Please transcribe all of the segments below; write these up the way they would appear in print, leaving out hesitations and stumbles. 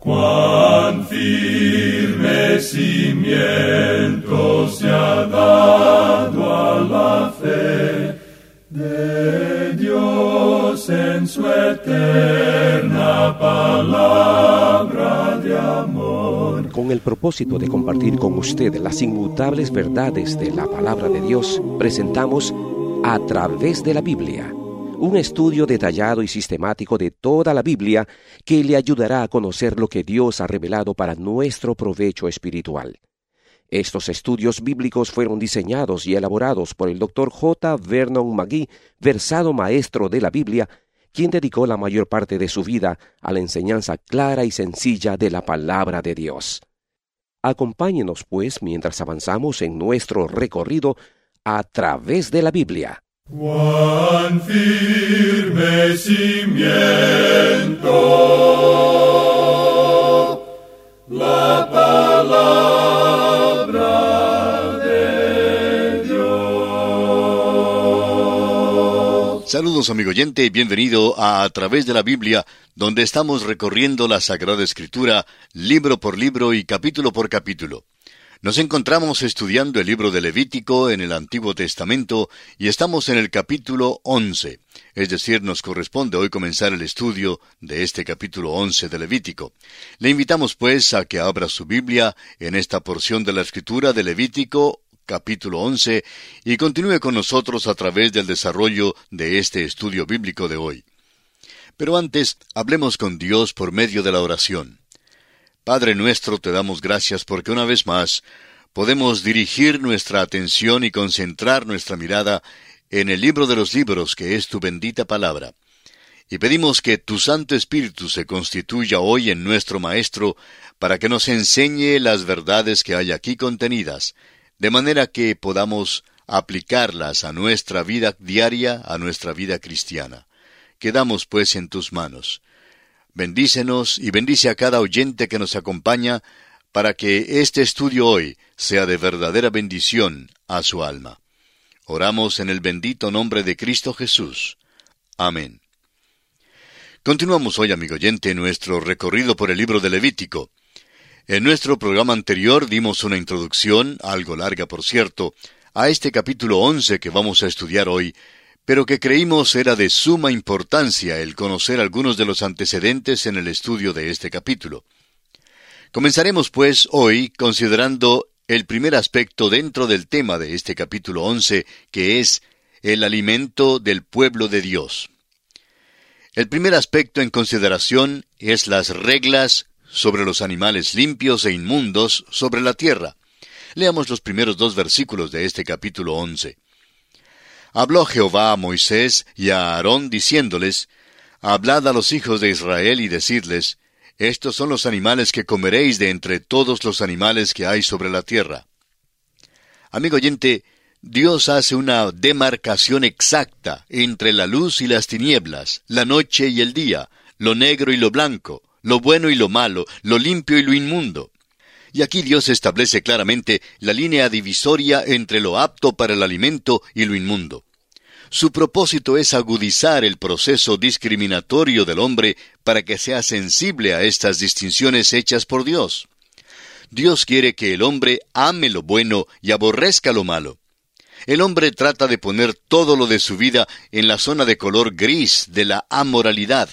Cuán firme cimiento se ha dado a la fe de Dios en su eterna palabra de amor. Con el propósito de compartir con usted las inmutables verdades de la palabra de Dios, presentamos A Través de la Biblia, un estudio detallado y sistemático de toda la Biblia que le ayudará a conocer lo que Dios ha revelado para nuestro provecho espiritual. Estos estudios bíblicos fueron diseñados y elaborados por el Dr. J. Vernon McGee, versado maestro de la Biblia, quien dedicó la mayor parte de su vida a la enseñanza clara y sencilla de la palabra de Dios. Acompáñenos, pues, mientras avanzamos en nuestro recorrido a través de la Biblia. Cuán firme cimiento la palabra de Dios. Saludos, amigo oyente, y bienvenido a Través de la Biblia, donde estamos recorriendo la Sagrada Escritura, libro por libro y capítulo por capítulo. Nos encontramos estudiando el libro de Levítico en el Antiguo Testamento y estamos en el capítulo 11. Es decir, nos corresponde hoy comenzar el estudio de este capítulo 11 de Levítico. Le invitamos pues a que abra su Biblia en esta porción de la Escritura de Levítico, capítulo 11, y continúe con nosotros a través del desarrollo de este estudio bíblico de hoy. Pero antes, hablemos con Dios por medio de la oración. Padre nuestro, te damos gracias porque una vez más podemos dirigir nuestra atención y concentrar nuestra mirada en el libro de los libros, que es tu bendita palabra. Y pedimos que tu Santo Espíritu se constituya hoy en nuestro Maestro para que nos enseñe las verdades que hay aquí contenidas, de manera que podamos aplicarlas a nuestra vida diaria, a nuestra vida cristiana. Quedamos pues en tus manos. Bendícenos y bendice a cada oyente que nos acompaña para que este estudio hoy sea de verdadera bendición a su alma. Oramos en el bendito nombre de Cristo Jesús. Amén. Continuamos hoy, amigo oyente, nuestro recorrido por el libro de Levítico. En nuestro programa anterior dimos una introducción, algo larga por cierto, a este capítulo 11 que vamos a estudiar hoy, pero que creímos era de suma importancia el conocer algunos de los antecedentes en el estudio de este capítulo. Comenzaremos pues hoy considerando el primer aspecto dentro del tema de este capítulo 11, que es el alimento del pueblo de Dios. El primer aspecto en consideración es las reglas sobre los animales limpios e inmundos sobre la tierra. Leamos los primeros 2 versículos de este capítulo 11. Habló Jehová a Moisés y a Aarón diciéndoles, Hablad a los hijos de Israel y decidles, Estos son los animales que comeréis de entre todos los animales que hay sobre la tierra. Amigo oyente, Dios hace una demarcación exacta entre la luz y las tinieblas, la noche y el día, lo negro y lo blanco, lo bueno y lo malo, lo limpio y lo inmundo. Y aquí Dios establece claramente la línea divisoria entre lo apto para el alimento y lo inmundo. Su propósito es agudizar el proceso discriminatorio del hombre para que sea sensible a estas distinciones hechas por Dios. Dios quiere que el hombre ame lo bueno y aborrezca lo malo. El hombre trata de poner todo lo de su vida en la zona de color gris de la amoralidad.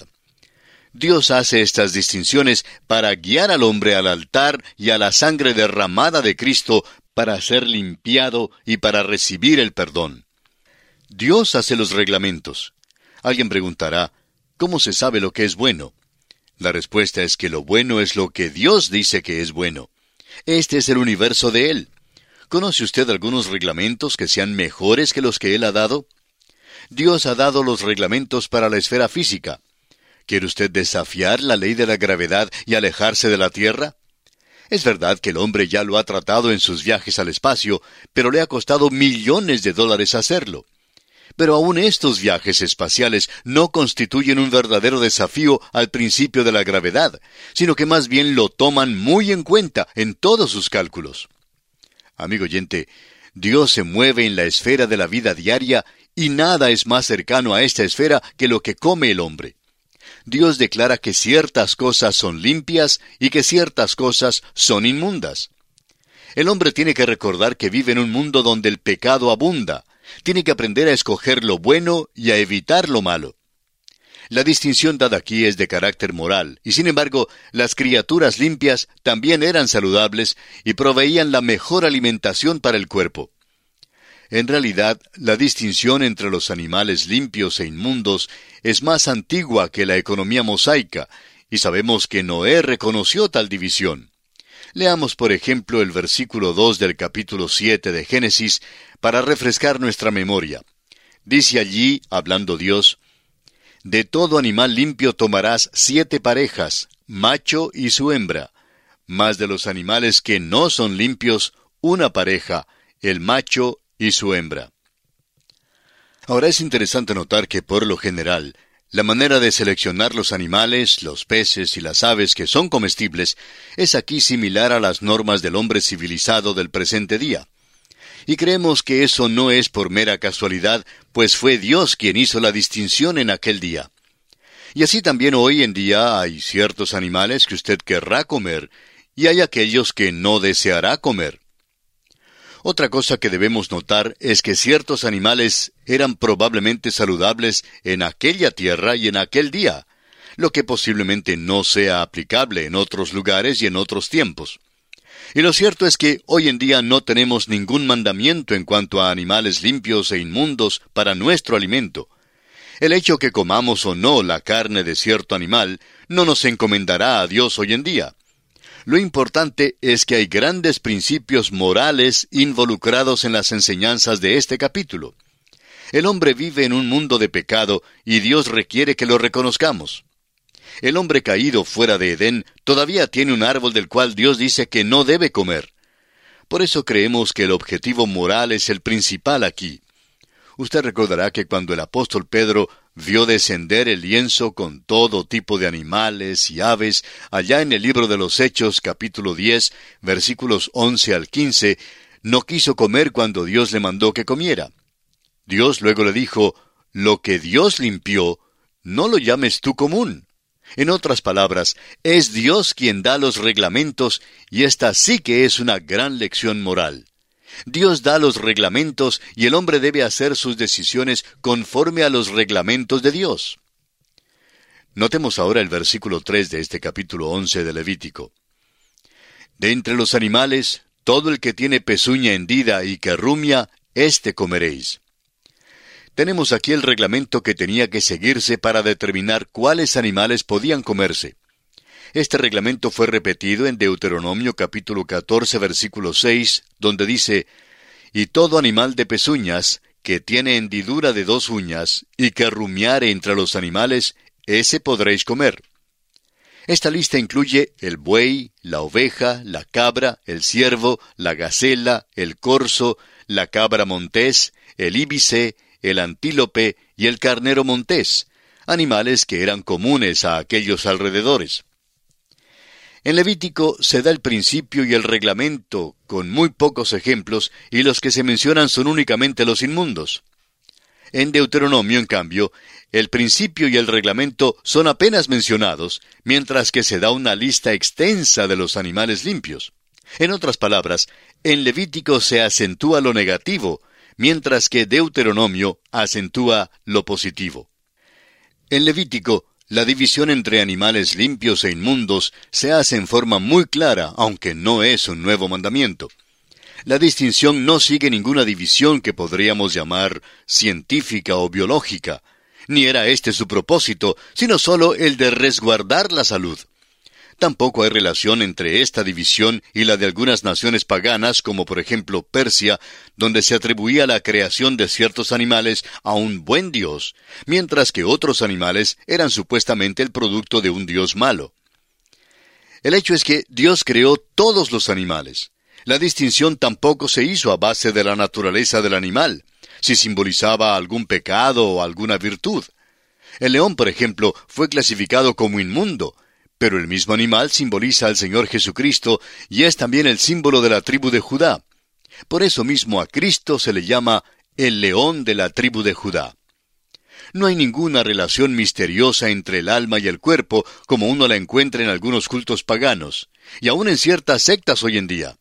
Dios hace estas distinciones para guiar al hombre al altar y a la sangre derramada de Cristo para ser limpiado y para recibir el perdón. Dios hace los reglamentos. Alguien preguntará, ¿cómo se sabe lo que es bueno? La respuesta es que lo bueno es lo que Dios dice que es bueno. Este es el universo de Él. ¿Conoce usted algunos reglamentos que sean mejores que los que Él ha dado? Dios ha dado los reglamentos para la esfera física. ¿Quiere usted desafiar la ley de la gravedad y alejarse de la Tierra? Es verdad que el hombre ya lo ha tratado en sus viajes al espacio, pero le ha costado millones de dólares hacerlo. Pero aún estos viajes espaciales no constituyen un verdadero desafío al principio de la gravedad, sino que más bien lo toman muy en cuenta en todos sus cálculos. Amigo oyente, Dios se mueve en la esfera de la vida diaria y nada es más cercano a esta esfera que lo que come el hombre. Dios declara que ciertas cosas son limpias y que ciertas cosas son inmundas. El hombre tiene que recordar que vive en un mundo donde el pecado abunda. Tiene que aprender a escoger lo bueno y a evitar lo malo. La distinción dada aquí es de carácter moral, y sin embargo, las criaturas limpias también eran saludables y proveían la mejor alimentación para el cuerpo. En realidad, la distinción entre los animales limpios e inmundos es más antigua que la economía mosaica, y sabemos que Noé reconoció tal división. Leamos, por ejemplo, el versículo 2 del capítulo 7 de Génesis para refrescar nuestra memoria. Dice allí, hablando Dios: «De todo animal limpio tomarás 7 parejas, macho y su hembra, mas de los animales que no son limpios, una pareja, el macho y su hembra». Ahora es interesante notar que por lo general, la manera de seleccionar los animales, los peces y las aves que son comestibles es aquí similar a las normas del hombre civilizado del presente día. Y creemos que eso no es por mera casualidad, pues fue Dios quien hizo la distinción en aquel día. Y así también hoy en día hay ciertos animales que usted querrá comer, y hay aquellos que no deseará comer. Otra cosa que debemos notar es que ciertos animales eran probablemente saludables en aquella tierra y en aquel día, lo que posiblemente no sea aplicable en otros lugares y en otros tiempos. Y lo cierto es que hoy en día no tenemos ningún mandamiento en cuanto a animales limpios e inmundos para nuestro alimento. El hecho que comamos o no la carne de cierto animal no nos encomendará a Dios hoy en día. Lo importante es que hay grandes principios morales involucrados en las enseñanzas de este capítulo. El hombre vive en un mundo de pecado y Dios requiere que lo reconozcamos. El hombre caído fuera de Edén todavía tiene un árbol del cual Dios dice que no debe comer. Por eso creemos que el objetivo moral es el principal aquí. Usted recordará que cuando el apóstol Pedro vio descender el lienzo con todo tipo de animales y aves, allá en el libro de los Hechos, capítulo 10, versículos 11 al 15, no quiso comer cuando Dios le mandó que comiera. Dios luego le dijo: «Lo que Dios limpió, no lo llames tú común». En otras palabras, es Dios quien da los reglamentos, y esta sí que es una gran lección moral. Dios da los reglamentos y el hombre debe hacer sus decisiones conforme a los reglamentos de Dios. Notemos ahora el versículo 3 de este capítulo 11 de Levítico. «De entre los animales, todo el que tiene pezuña hendida y que rumia, éste comeréis». Tenemos aquí el reglamento que tenía que seguirse para determinar cuáles animales podían comerse. Este reglamento fue repetido en Deuteronomio capítulo 14, versículo 6, donde dice: «Y todo animal de pezuñas, que tiene hendidura de 2 uñas, y que rumiare entre los animales, ese podréis comer». Esta lista incluye el buey, la oveja, la cabra, el ciervo, la gacela, el corzo, la cabra montés, el íbice, el antílope y el carnero montés, animales que eran comunes a aquellos alrededores. En Levítico se da el principio y el reglamento con muy pocos ejemplos, y los que se mencionan son únicamente los inmundos. En Deuteronomio, en cambio, el principio y el reglamento son apenas mencionados, mientras que se da una lista extensa de los animales limpios. En otras palabras, en Levítico se acentúa lo negativo, mientras que Deuteronomio acentúa lo positivo. En Levítico, la división entre animales limpios e inmundos se hace en forma muy clara, aunque no es un nuevo mandamiento. La distinción no sigue ninguna división que podríamos llamar científica o biológica, ni era este su propósito, sino solo el de resguardar la salud. Tampoco hay relación entre esta división y la de algunas naciones paganas, como por ejemplo Persia, donde se atribuía la creación de ciertos animales a un buen dios, mientras que otros animales eran supuestamente el producto de un dios malo. El hecho es que Dios creó todos los animales. La distinción tampoco se hizo a base de la naturaleza del animal, si simbolizaba algún pecado o alguna virtud. El león, por ejemplo, fue clasificado como inmundo, pero el mismo animal simboliza al Señor Jesucristo y es también el símbolo de la tribu de Judá. Por eso mismo a Cristo se le llama el león de la tribu de Judá. No hay ninguna relación misteriosa entre el alma y el cuerpo como uno la encuentra en algunos cultos paganos, y aún en ciertas sectas hoy en día.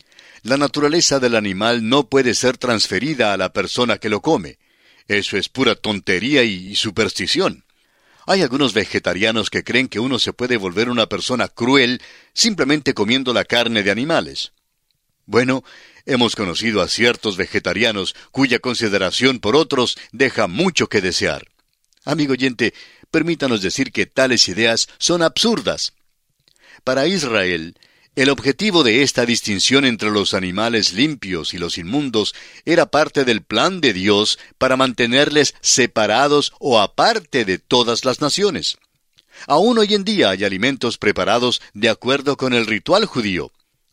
La naturaleza del animal no puede ser transferida a la persona que lo come. Eso es pura tontería y superstición. Hay algunos vegetarianos que creen que uno se puede volver una persona cruel simplemente comiendo la carne de animales. Bueno, hemos conocido a ciertos vegetarianos cuya consideración por otros deja mucho que desear. Amigo oyente, permítanos decir que tales ideas son absurdas. Para Israel, el objetivo de esta distinción entre los animales limpios y los inmundos era parte del plan de Dios para mantenerles separados o aparte de todas las naciones. Aún hoy en día hay alimentos preparados de acuerdo con el ritual judío.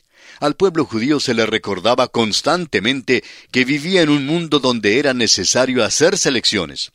Al pueblo judío se le recordaba constantemente que vivía en un mundo donde era necesario hacer selecciones.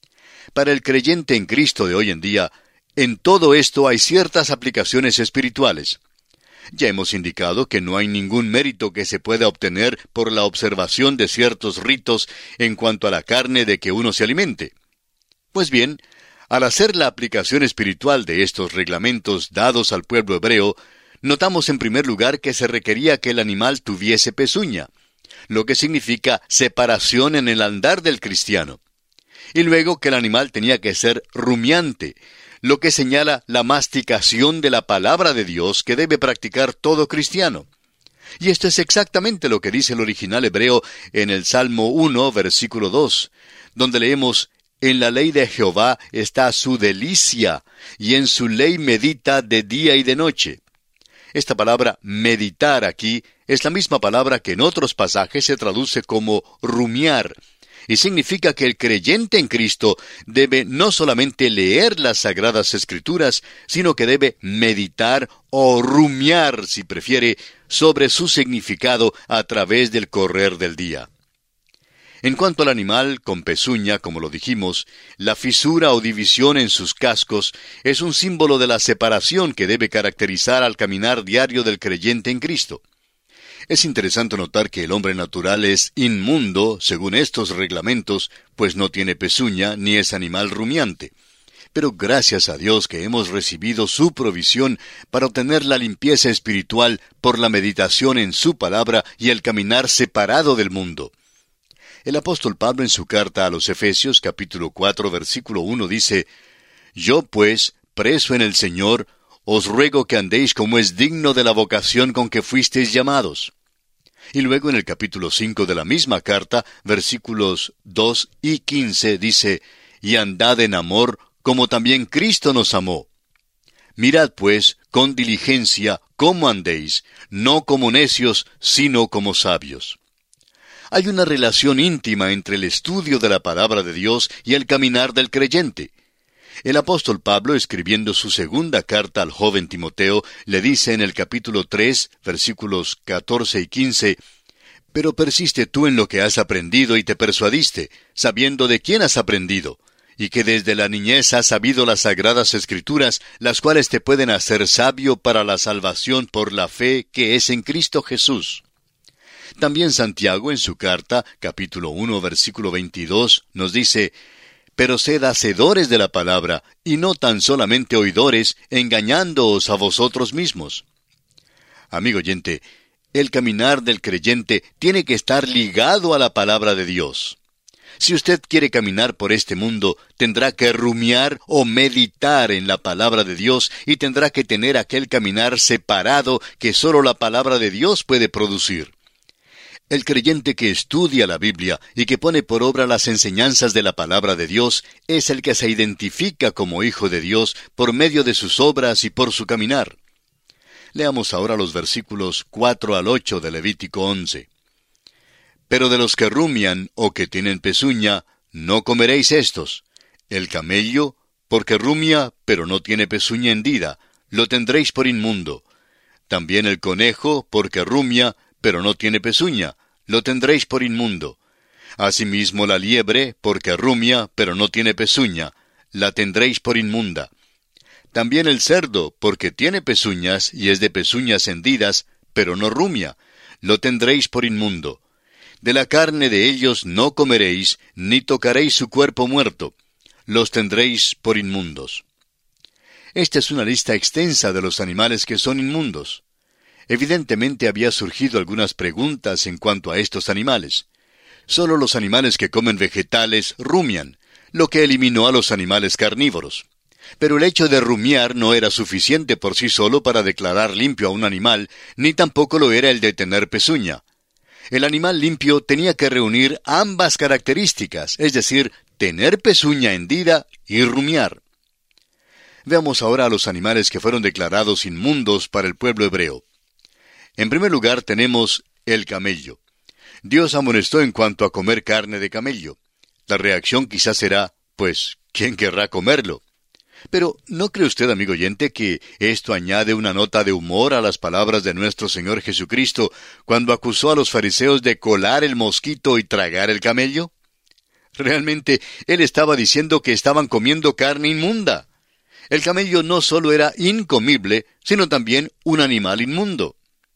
Para el creyente en Cristo de hoy en día, en todo esto hay ciertas aplicaciones espirituales. Ya hemos indicado que no hay ningún mérito que se pueda obtener por la observación de ciertos ritos en cuanto a la carne de que uno se alimente. Pues bien, al hacer la aplicación espiritual de estos reglamentos dados al pueblo hebreo, notamos en primer lugar que se requería que el animal tuviese pezuña, lo que significa separación en el andar del cristiano. Y luego que el animal tenía que ser rumiante, lo que señala la masticación de la palabra de Dios que debe practicar todo cristiano. Y esto es exactamente lo que dice el original hebreo en el Salmo 1, versículo 2, donde leemos: «En la ley de Jehová está su delicia, y en su ley medita de día y de noche». Esta palabra meditar aquí es la misma palabra que en otros pasajes se traduce como rumiar, y significa que el creyente en Cristo debe no solamente leer las Sagradas Escrituras, sino que debe meditar o rumiar, si prefiere, sobre su significado a través del correr del día. En cuanto al animal con pezuña, como lo dijimos, la fisura o división en sus cascos es un símbolo de la separación que debe caracterizar al caminar diario del creyente en Cristo. Es interesante notar que el hombre natural es inmundo, según estos reglamentos, pues no tiene pezuña ni es animal rumiante. Pero gracias a Dios que hemos recibido su provisión para obtener la limpieza espiritual por la meditación en su palabra y el caminar separado del mundo. El apóstol Pablo en su carta a los Efesios, capítulo 4, versículo 1, dice: «Yo pues, preso en el Señor, os ruego que andéis como es digno de la vocación con que fuisteis llamados». Y luego en el capítulo 5 de la misma carta, versículos 2 y 15, dice: «Y andad en amor, como también Cristo nos amó. Mirad pues, con diligencia, cómo andéis, no como necios, sino como sabios». Hay una relación íntima entre el estudio de la palabra de Dios y el caminar del creyente. El apóstol Pablo, escribiendo su segunda carta al joven Timoteo, le dice en el capítulo 3, versículos 14 y 15, «Pero persiste tú en lo que has aprendido y te persuadiste, sabiendo de quién has aprendido, y que desde la niñez has sabido las sagradas Escrituras, las cuales te pueden hacer sabio para la salvación por la fe que es en Cristo Jesús». También Santiago en su carta, capítulo 1, versículo 22, nos dice: «Pero sed hacedores de la palabra, y no tan solamente oidores, engañándoos a vosotros mismos». Amigo oyente, el caminar del creyente tiene que estar ligado a la palabra de Dios. Si usted quiere caminar por este mundo, tendrá que rumiar o meditar en la palabra de Dios y tendrá que tener aquel caminar separado que solo la palabra de Dios puede producir. El creyente que estudia la Biblia y que pone por obra las enseñanzas de la palabra de Dios es el que se identifica como hijo de Dios por medio de sus obras y por su caminar. Leamos ahora los versículos 4 al 8 de Levítico 11. «Pero de los que rumian o que tienen pezuña, no comeréis estos. El camello, porque rumia, pero no tiene pezuña hendida, lo tendréis por inmundo. También el conejo, porque rumia, pero no tiene pezuña, lo tendréis por inmundo. Asimismo la liebre, porque rumia, pero no tiene pezuña, la tendréis por inmunda. También el cerdo, porque tiene pezuñas, y es de pezuñas hendidas, pero no rumia, lo tendréis por inmundo. De la carne de ellos no comeréis, ni tocaréis su cuerpo muerto. los tendréis por inmundos. Esta es una lista extensa de los animales que son inmundos. Evidentemente había surgido algunas preguntas en cuanto a estos animales. Solo los animales que comen vegetales rumian, lo que eliminó a los animales carnívoros. Pero el hecho de rumiar no era suficiente por sí solo para declarar limpio a un animal, ni tampoco lo era el de tener pezuña. El animal limpio tenía que reunir ambas características, es decir, tener pezuña hendida y rumiar. Veamos ahora a los animales que fueron declarados inmundos para el pueblo hebreo. En primer lugar tenemos el camello. Dios amonestó en cuanto a comer carne de camello. La reacción quizás será, pues, ¿quién querrá comerlo? Pero, ¿no cree usted, amigo oyente, que esto añade una nota de humor a las palabras de nuestro Señor Jesucristo cuando acusó a los fariseos de colar el mosquito y tragar el camello? Realmente, Él estaba diciendo que estaban comiendo carne inmunda. El camello no solo era incomible, sino también un animal inmundo.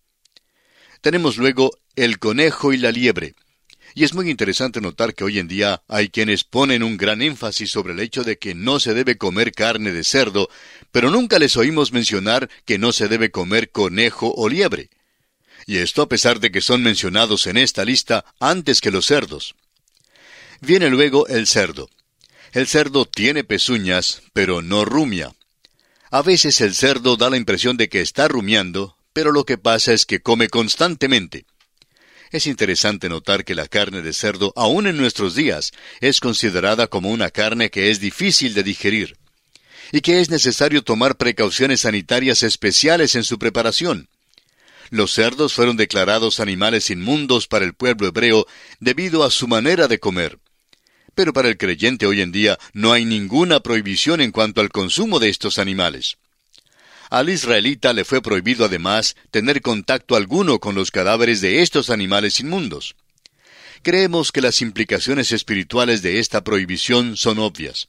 Tenemos luego el conejo y la liebre. Y es muy interesante notar que hoy en día hay quienes ponen un gran énfasis sobre el hecho de que no se debe comer carne de cerdo, pero nunca les oímos mencionar que no se debe comer conejo o liebre. Y esto a pesar de que son mencionados en esta lista antes que los cerdos. Viene luego el cerdo. El cerdo tiene pezuñas, pero no rumia. A veces el cerdo da la impresión de que está rumiando, pero lo que pasa es que come constantemente. Es interesante notar que la carne de cerdo, aún en nuestros días, es considerada como una carne que es difícil de digerir, y que es necesario tomar precauciones sanitarias especiales en su preparación. Los cerdos fueron declarados animales inmundos para el pueblo hebreo debido a su manera de comer. Pero para el creyente hoy en día no hay ninguna prohibición en cuanto al consumo de estos animales. Al israelita le fue prohibido además tener contacto alguno con los cadáveres de estos animales inmundos. Creemos que las implicaciones espirituales de esta prohibición son obvias.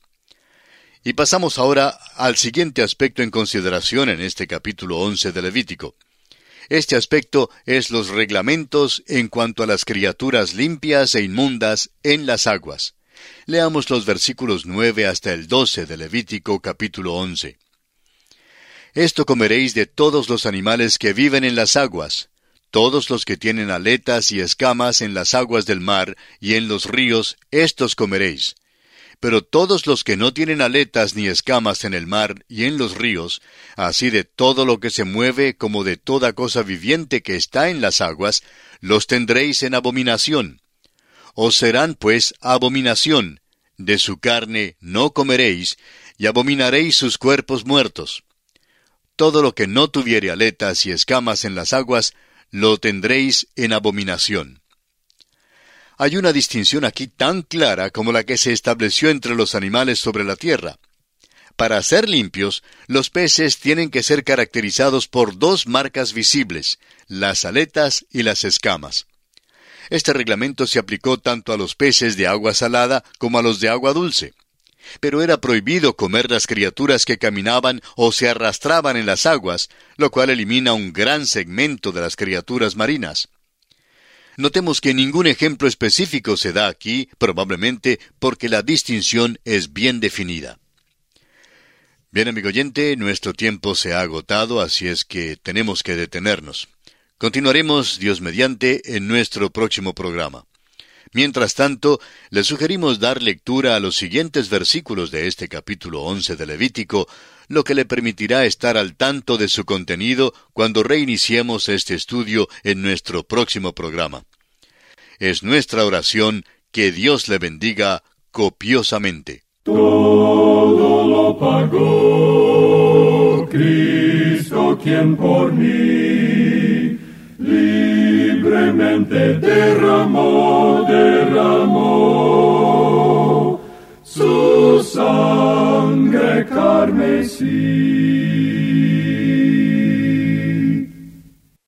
Y pasamos ahora al siguiente aspecto en consideración en este capítulo 11 de Levítico. Este aspecto es los reglamentos en cuanto a las criaturas limpias e inmundas en las aguas. Leamos los versículos 9 hasta el 12 de Levítico capítulo 11. Esto comeréis de todos los animales que viven en las aguas, todos los que tienen aletas y escamas en las aguas del mar y en los ríos, estos comeréis. Pero todos los que no tienen aletas ni escamas en el mar y en los ríos, así de todo lo que se mueve como de toda cosa viviente que está en las aguas, los tendréis en abominación. Os serán pues abominación, de su carne no comeréis, y abominaréis sus cuerpos muertos. Todo lo que no tuviere aletas y escamas en las aguas, lo tendréis en abominación. Hay una distinción aquí tan clara como la que se estableció entre los animales sobre la tierra. Para ser limpios, los peces tienen que ser caracterizados por dos marcas visibles, las aletas y las escamas. Este reglamento se aplicó tanto a los peces de agua salada como a los de agua dulce. Pero era prohibido comer las criaturas que caminaban o se arrastraban en las aguas, lo cual elimina un gran segmento de las criaturas marinas. Notemos que ningún ejemplo específico se da aquí, probablemente porque la distinción es bien definida. Bien, amigo oyente, nuestro tiempo se ha agotado, así es que tenemos que detenernos. Continuaremos, Dios mediante, en nuestro próximo programa. Mientras tanto, le sugerimos dar lectura a los siguientes versículos de este capítulo 11 de Levítico, lo que le permitirá estar al tanto de su contenido cuando reiniciemos este estudio en nuestro próximo programa. Es nuestra oración que Dios le bendiga copiosamente. Todo lo pagó Cristo, quien por mí libremente derramó su sangre carmesí.